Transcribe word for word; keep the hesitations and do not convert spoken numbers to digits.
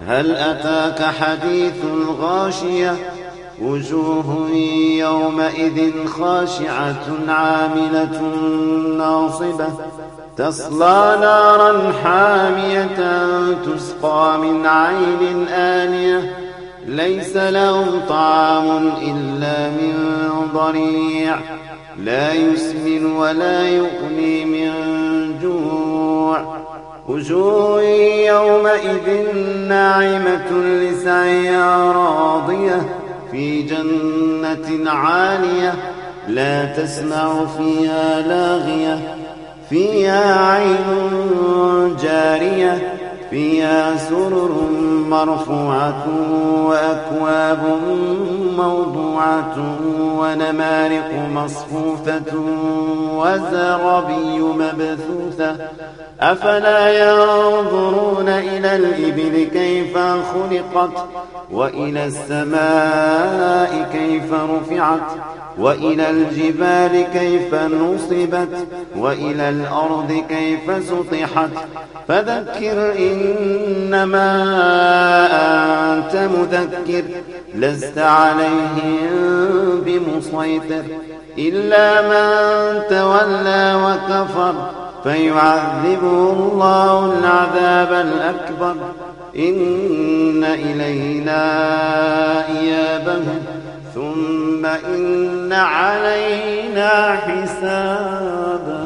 هل أتاك حديث الغاشية وجوه يومئذ خاشعة عاملة ناصبة تصلى نارا حامية تسقى من عين آنية ليس لهم طعام إلا من ضريع لا يسمن ولا يغني من جوع وجوه يومئذ ناعمة لسعيها راضية في جنة عالية لا تسمع فيها لاغية فيها عين جارية فيها سرر مرفوعة وأكواب موضوعة ونمارق مصفوفة وزرابي مبثوثة أفلا ينظرون إلى الإبل كيف خلقت وإلى السماء كيف رفعت وإلى الجبال كيف نصبت وإلى الأرض كيف سطحت فذكر إنما أنت مذكر لست عليهم بمسيطر إلا من تولى وكفر فيعذبه الله العذاب الأكبر إن إلينا إيابهم ثم إن علينا حسابا.